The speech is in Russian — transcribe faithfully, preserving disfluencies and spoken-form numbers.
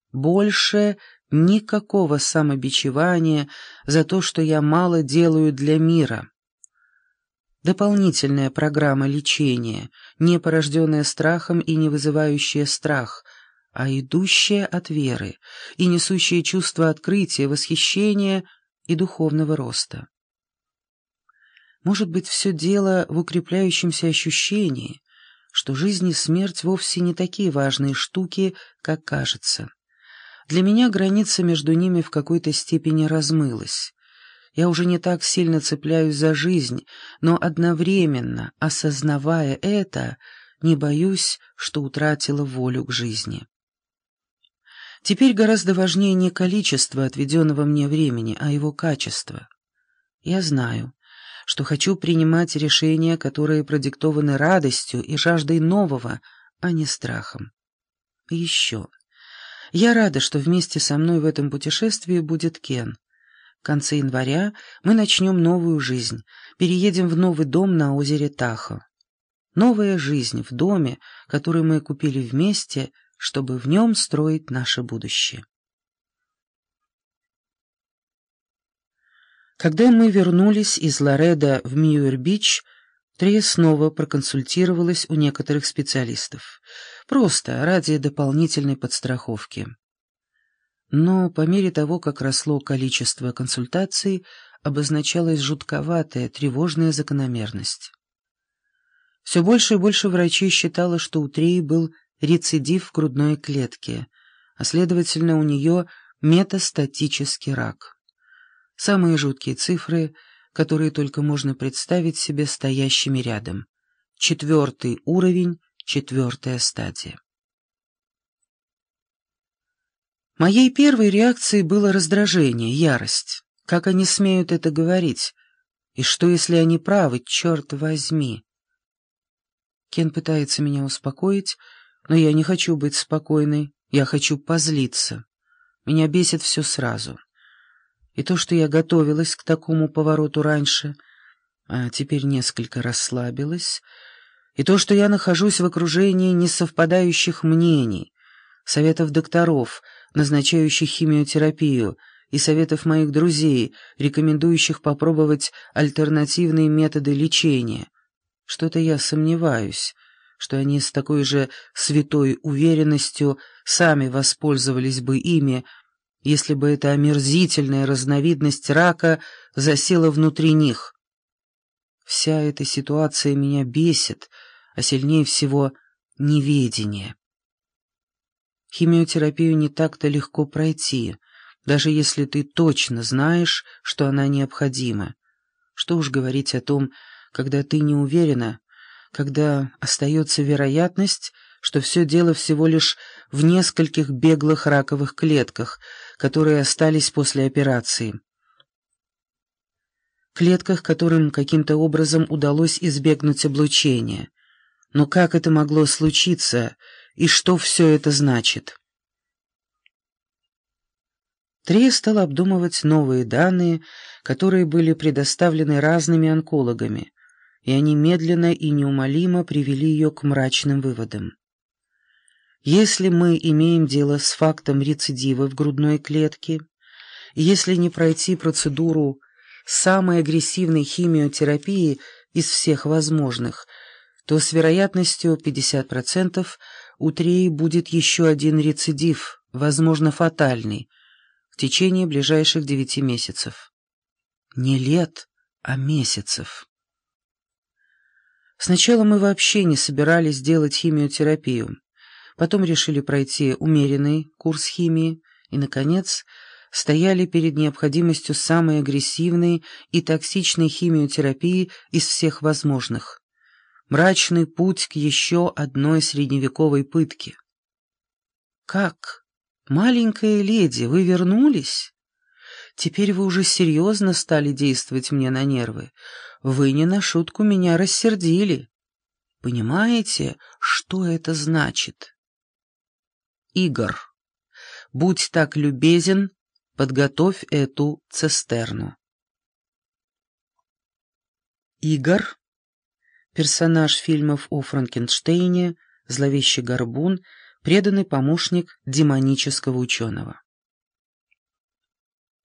Больше никакого самобичевания за то, что я мало делаю для мира. Дополнительная программа лечения, не порожденная страхом и не вызывающая страх, а идущая от веры и несущая чувство открытия, восхищения и духовного роста. Может быть, все дело в укрепляющемся ощущении, что жизнь и смерть вовсе не такие важные штуки, как кажется. Для меня граница между ними в какой-то степени размылась. Я уже не так сильно цепляюсь за жизнь, но одновременно, осознавая это, не боюсь, что утратила волю к жизни. Теперь гораздо важнее не количество отведенного мне времени, а его качество. Я знаю, что хочу принимать решения, которые продиктованы радостью и жаждой нового, а не страхом. И еще. Я рада, что вместе со мной в этом путешествии будет Кен. В конце января мы начнем новую жизнь, переедем в новый дом на озере Тахо. Новая жизнь в доме, который мы купили вместе, чтобы в нем строить наше будущее. Когда мы вернулись из Ларедо в Мьюэр-Бич, Трея снова проконсультировалась у некоторых специалистов, просто ради дополнительной подстраховки. Но по мере того, как росло количество консультаций, обозначалась жутковатая, тревожная закономерность. Все больше и больше врачей считало, что у Треи был рецидив в грудной клетке, а следовательно у нее метастатический рак. Самые жуткие цифры, которые только можно представить себе стоящими рядом. Четвертый уровень, четвертая стадия. Моей первой реакцией было раздражение, ярость. Как они смеют это говорить? И что, если они правы, черт возьми? Кен пытается меня успокоить, но я не хочу быть спокойной, я хочу позлиться. Меня бесит все сразу. И то, что я готовилась к такому повороту раньше, а теперь несколько расслабилась, и то, что я нахожусь в окружении несовпадающих мнений, советов докторов, назначающих химиотерапию, и советов моих друзей, рекомендующих попробовать альтернативные методы лечения. Что-то я сомневаюсь, что они с такой же святой уверенностью сами воспользовались бы ими, если бы эта омерзительная разновидность рака засела внутри них. Вся эта ситуация меня бесит, а сильнее всего неведение. Химиотерапию не так-то легко пройти, даже если ты точно знаешь, что она необходима. Что уж говорить о том, когда ты не уверена, когда остается вероятность, что все дело всего лишь в нескольких беглых раковых клетках, которые остались после операции. Клетках, которым каким-то образом удалось избегнуть облучения. Но как это могло случиться, и что все это значит? Трея стала обдумывать новые данные, которые были предоставлены разными онкологами, и они медленно и неумолимо привели ее к мрачным выводам. Если мы имеем дело с фактом рецидива в грудной клетке, и если не пройти процедуру самой агрессивной химиотерапии из всех возможных, то с вероятностью пятьдесят процентов у Треи будет еще один рецидив, возможно, фатальный, в течение ближайших девяти месяцев. Не лет, а месяцев. Сначала мы вообще не собирались делать химиотерапию, потом решили пройти умеренный курс химии и, наконец, стояли перед необходимостью самой агрессивной и токсичной химиотерапии из всех возможных. Мрачный путь к еще одной средневековой пытке. «Как? Маленькая леди, вы вернулись? Теперь вы уже серьезно стали действовать мне на нервы. Вы не на шутку меня рассердили. Понимаете, что это значит?» «Игорь, будь так любезен, подготовь эту цистерну». Игорь, персонаж фильмов о Франкенштейне, зловещий горбун, преданный помощник демонического ученого.